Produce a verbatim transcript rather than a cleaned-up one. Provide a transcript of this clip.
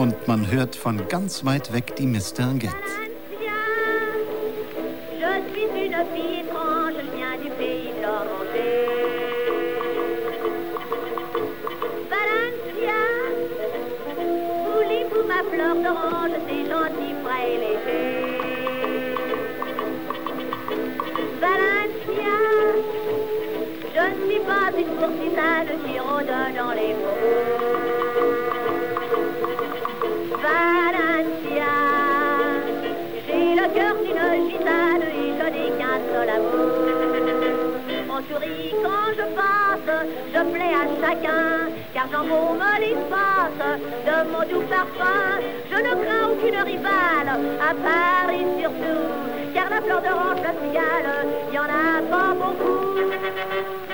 Und man hört von ganz weit weg die Mistelguett. Je suis une fille étrange, je viens du pays de l'Orangé. Valencia, voulez-vous ma fleur d'orange, c'est gentil, frais et léger. Valencia, je ne suis pas une courtisane qui rôde dans les mots. Valencia, j'ai le cœur d'une gitane et je n'ai qu'un seul amour. On sourit quand je passe, je plais à chacun, car j'embaume l'espace de mon doux parfum. Je ne crains aucune rivale, à Paris surtout, car la fleur d'orange, la cigale, y en a pas beaucoup.